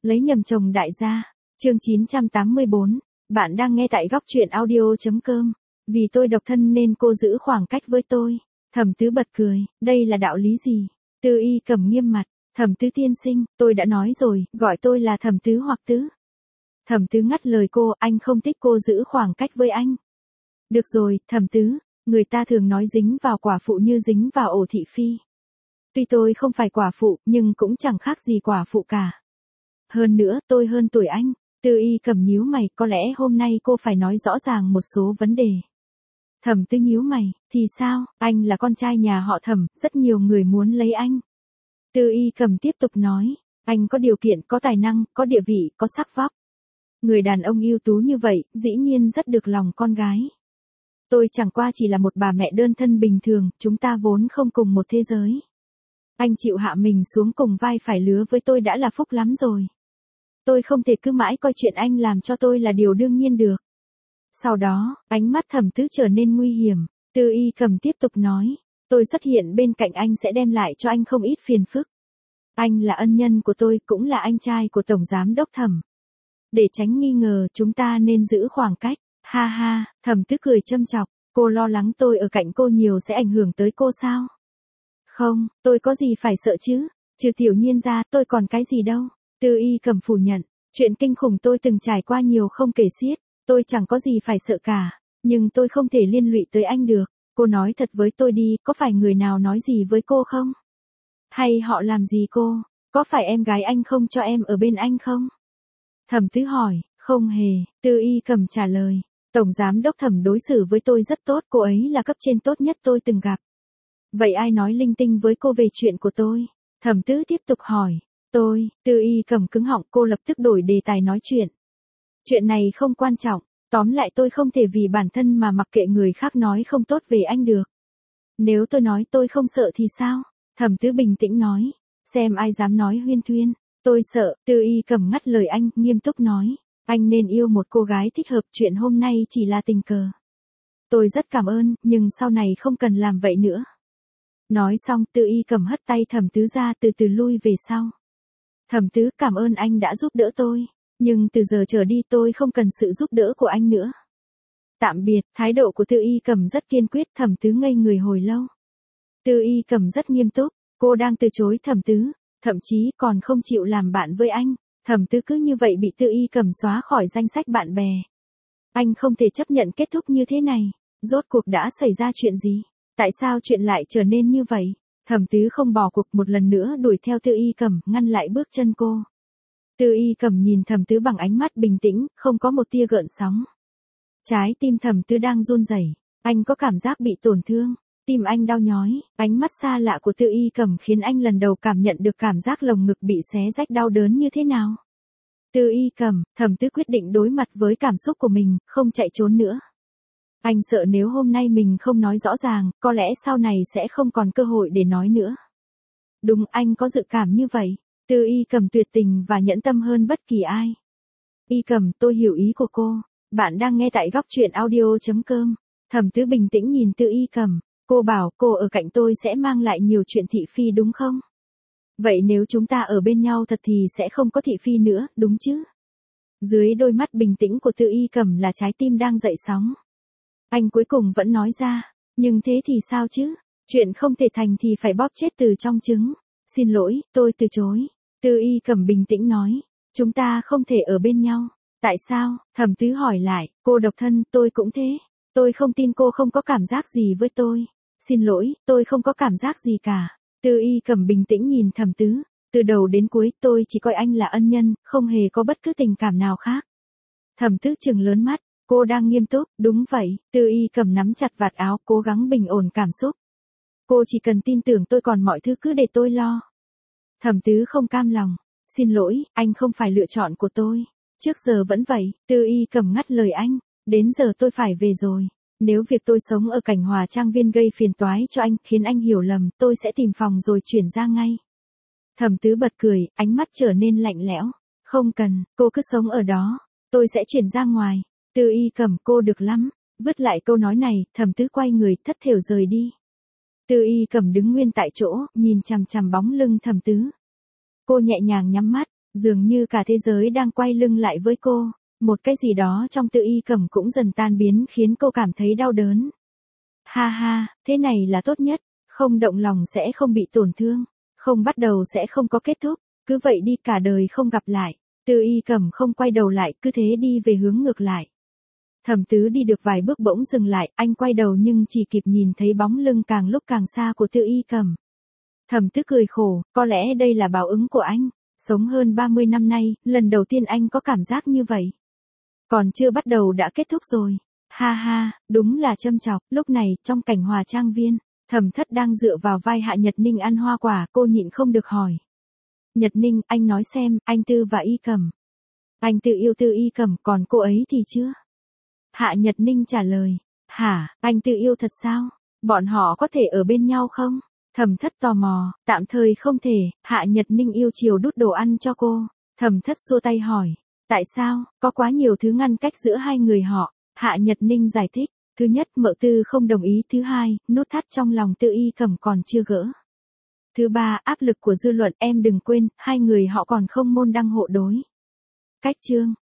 Lấy nhầm chồng đại gia. Chương 984. Bạn đang nghe tại góc truyện audio.com. Vì tôi độc thân nên cô giữ khoảng cách với tôi. Thẩm Tứ bật cười, đây là đạo lý gì? Tư Y Cẩm nghiêm mặt, Thẩm Tứ tiên sinh, tôi đã nói rồi, gọi tôi là Thẩm Tứ hoặc Tứ. Thẩm Tứ ngắt lời cô, anh không thích cô giữ khoảng cách với anh. Được rồi, Thẩm Tứ, người ta thường nói dính vào quả phụ như dính vào ổ thị phi. Tuy tôi không phải quả phụ, nhưng cũng chẳng khác gì quả phụ cả. Hơn nữa, tôi hơn tuổi anh. Tư Y Cẩm nhíu mày, có lẽ hôm nay cô phải nói rõ ràng một số vấn đề. Thẩm Tứ nhíu mày, thì sao, anh là con trai nhà họ Thẩm, rất nhiều người muốn lấy anh. Tư Y Cẩm tiếp tục nói, anh có điều kiện, có tài năng, có địa vị, có sắc vóc. Người đàn ông ưu tú như vậy, dĩ nhiên rất được lòng con gái. Tôi chẳng qua chỉ là một bà mẹ đơn thân bình thường, chúng ta vốn không cùng một thế giới. Anh chịu hạ mình xuống cùng vai phải lứa với tôi đã là phúc lắm rồi. Tôi không thể cứ mãi coi chuyện anh làm cho tôi là điều đương nhiên được. Sau đó, ánh mắt Thẩm Tứ trở nên nguy hiểm. Tư Y Cẩm tiếp tục nói, tôi xuất hiện bên cạnh anh sẽ đem lại cho anh không ít phiền phức. Anh là ân nhân của tôi, cũng là anh trai của Tổng Giám Đốc Thẩm. Để tránh nghi ngờ, chúng ta nên giữ khoảng cách. Ha ha, Thẩm Tứ cười châm chọc, cô lo lắng tôi ở cạnh cô nhiều sẽ ảnh hưởng tới cô sao? Không, tôi có gì phải sợ chứ? Trừ Tiểu Nhiên ra, tôi còn cái gì đâu? Tư Y Cẩm phủ nhận, chuyện kinh khủng tôi từng trải qua nhiều không kể xiết, tôi chẳng có gì phải sợ cả, nhưng tôi không thể liên lụy tới anh được. Cô nói thật với tôi đi, có phải người nào nói gì với cô không? Hay họ làm gì cô? Có phải em gái anh không cho em ở bên anh không? Thẩm Tứ hỏi, không hề, Tư Y Cẩm trả lời, Tổng Giám Đốc Thẩm đối xử với tôi rất tốt, cô ấy là cấp trên tốt nhất tôi từng gặp. Vậy ai nói linh tinh với cô về chuyện của tôi? Thẩm Tứ tiếp tục hỏi, Tư Y Cẩm cứng họng, cô lập tức đổi đề tài nói chuyện. Chuyện này không quan trọng, tóm lại tôi không thể vì bản thân mà mặc kệ người khác nói không tốt về anh được. Nếu tôi nói tôi không sợ thì sao? Thẩm Tứ bình tĩnh nói, xem ai dám nói huyên thuyên, tôi sợ. Tư Y Cẩm ngắt lời anh, nghiêm túc nói, anh nên yêu một cô gái thích hợp, chuyện hôm nay chỉ là tình cờ. Tôi rất cảm ơn, nhưng sau này không cần làm vậy nữa. Nói xong, Tư Y Cẩm hất tay Thẩm Tứ ra, từ từ lui về sau. Thẩm Tứ, cảm ơn anh đã giúp đỡ tôi, nhưng từ giờ trở đi tôi không cần sự giúp đỡ của anh nữa. Tạm biệt. Thái độ của Tư Y Cẩm rất kiên quyết. Thẩm Tứ ngây người hồi lâu. Tư Y Cẩm rất nghiêm túc, cô đang từ chối Thẩm Tứ, thậm chí còn không chịu làm bạn với anh. Thẩm Tứ cứ như vậy bị Tư Y Cẩm xóa khỏi danh sách bạn bè. Anh không thể chấp nhận kết thúc như thế này. Rốt cuộc đã xảy ra chuyện gì? Tại sao chuyện lại trở nên như vậy? Thẩm Tứ không bỏ cuộc, một lần nữa đuổi theo Tư Y Cẩm, ngăn lại bước chân cô. Tư Y Cẩm nhìn Thẩm Tứ bằng ánh mắt bình tĩnh, không có một tia gợn sóng. Trái tim Thẩm Tứ đang run rẩy, anh có cảm giác bị tổn thương, tim anh đau nhói, ánh mắt xa lạ của Tư Y Cẩm khiến anh lần đầu cảm nhận được cảm giác lồng ngực bị xé rách đau đớn như thế nào. Tư Y Cẩm, Thẩm Tứ quyết định đối mặt với cảm xúc của mình, không chạy trốn nữa. Anh sợ nếu hôm nay mình không nói rõ ràng, có lẽ sau này sẽ không còn cơ hội để nói nữa. Đúng, anh có dự cảm như vậy. Tư Y Cẩm tuyệt tình và nhẫn tâm hơn bất kỳ ai. Y Cẩm, tôi hiểu ý của cô. Bạn đang nghe tại góc truyện audio.com. Thẩm Tứ bình tĩnh nhìn Tư Y Cẩm. Cô bảo cô ở cạnh tôi sẽ mang lại nhiều chuyện thị phi đúng không? Vậy nếu chúng ta ở bên nhau thật thì sẽ không có thị phi nữa, đúng chứ? Dưới đôi mắt bình tĩnh của Tư Y Cẩm là trái tim đang dậy sóng. Anh cuối cùng vẫn nói ra, nhưng thế thì sao chứ? Chuyện không thể thành thì phải bóp chết từ trong trứng. Xin lỗi, tôi từ chối. Tư Y Cẩm bình tĩnh nói, chúng ta không thể ở bên nhau. Tại sao? Thẩm Tứ hỏi lại, cô độc thân, tôi cũng thế. Tôi không tin cô không có cảm giác gì với tôi. Xin lỗi, tôi không có cảm giác gì cả. Tư Y Cẩm bình tĩnh nhìn Thẩm Tứ, từ đầu đến cuối tôi chỉ coi anh là ân nhân, không hề có bất cứ tình cảm nào khác. Thẩm Tứ trừng lớn mắt, cô đang nghiêm túc, đúng vậy. Tư Y Cẩm nắm chặt vạt áo, cố gắng bình ổn cảm xúc. Cô chỉ cần tin tưởng tôi, còn mọi thứ cứ để tôi lo. Thẩm Tứ không cam lòng, xin lỗi, anh không phải lựa chọn của tôi. Trước giờ vẫn vậy. Tư Y Cẩm ngắt lời anh, đến giờ tôi phải về rồi. Nếu việc tôi sống ở Cảnh Hòa Trang Viên gây phiền toái cho anh, khiến anh hiểu lầm, tôi sẽ tìm phòng rồi chuyển ra ngay. Thẩm Tứ bật cười, ánh mắt trở nên lạnh lẽo. Không cần, cô cứ sống ở đó, tôi sẽ chuyển ra ngoài. Tư Y Cẩm, cô được lắm. Vứt lại câu nói này, Thẩm Tứ quay người thất thểu rời đi. Tư Y Cẩm đứng nguyên tại chỗ, nhìn chằm chằm bóng lưng Thẩm Tứ. Cô nhẹ nhàng nhắm mắt, Dường như cả thế giới đang quay lưng lại với cô, một cái gì đó trong Tư Y Cẩm cũng dần tan biến khiến cô cảm thấy đau đớn. Ha ha, thế này là tốt nhất, không động lòng sẽ không bị tổn thương, không bắt đầu sẽ không có kết thúc, cứ vậy đi cả đời không gặp lại. Tư Y Cẩm không quay đầu lại, cứ thế đi về hướng ngược lại. Thẩm Tứ đi được vài bước bỗng dừng lại, anh quay đầu nhưng chỉ kịp nhìn thấy bóng lưng càng lúc càng xa của Tư Y Cẩm. Thẩm Tứ cười khổ, có lẽ đây là báo ứng của anh, sống hơn 30 năm nay, lần đầu tiên anh có cảm giác như vậy. Còn chưa bắt đầu đã kết thúc rồi. Ha ha, đúng là châm chọc. Lúc này, trong cảnh hòa trang viên, Thẩm Thất đang dựa vào vai Hạ Nhật Ninh ăn hoa quả, cô nhịn không được hỏi. Nhật Ninh, anh nói xem, anh Tư và Y Cẩm. Anh Tư yêu Tư Y Cẩm, còn cô ấy thì chưa? Hạ Nhật Ninh trả lời. Hả, anh Tư yêu thật sao? Bọn họ có thể ở bên nhau không? Thẩm Thất tò mò, tạm thời không thể. Hạ Nhật Ninh yêu chiều đút đồ ăn cho cô. Thẩm Thất xua tay hỏi. Tại sao, có quá nhiều thứ ngăn cách giữa hai người họ. Hạ Nhật Ninh giải thích. Thứ nhất, Mợ Tư không đồng ý. Thứ hai, nút thắt trong lòng Tư Y Cẩm còn chưa gỡ. Thứ ba, áp lực của dư luận. Em đừng quên, hai người họ còn không môn đăng hộ đối. Cách chương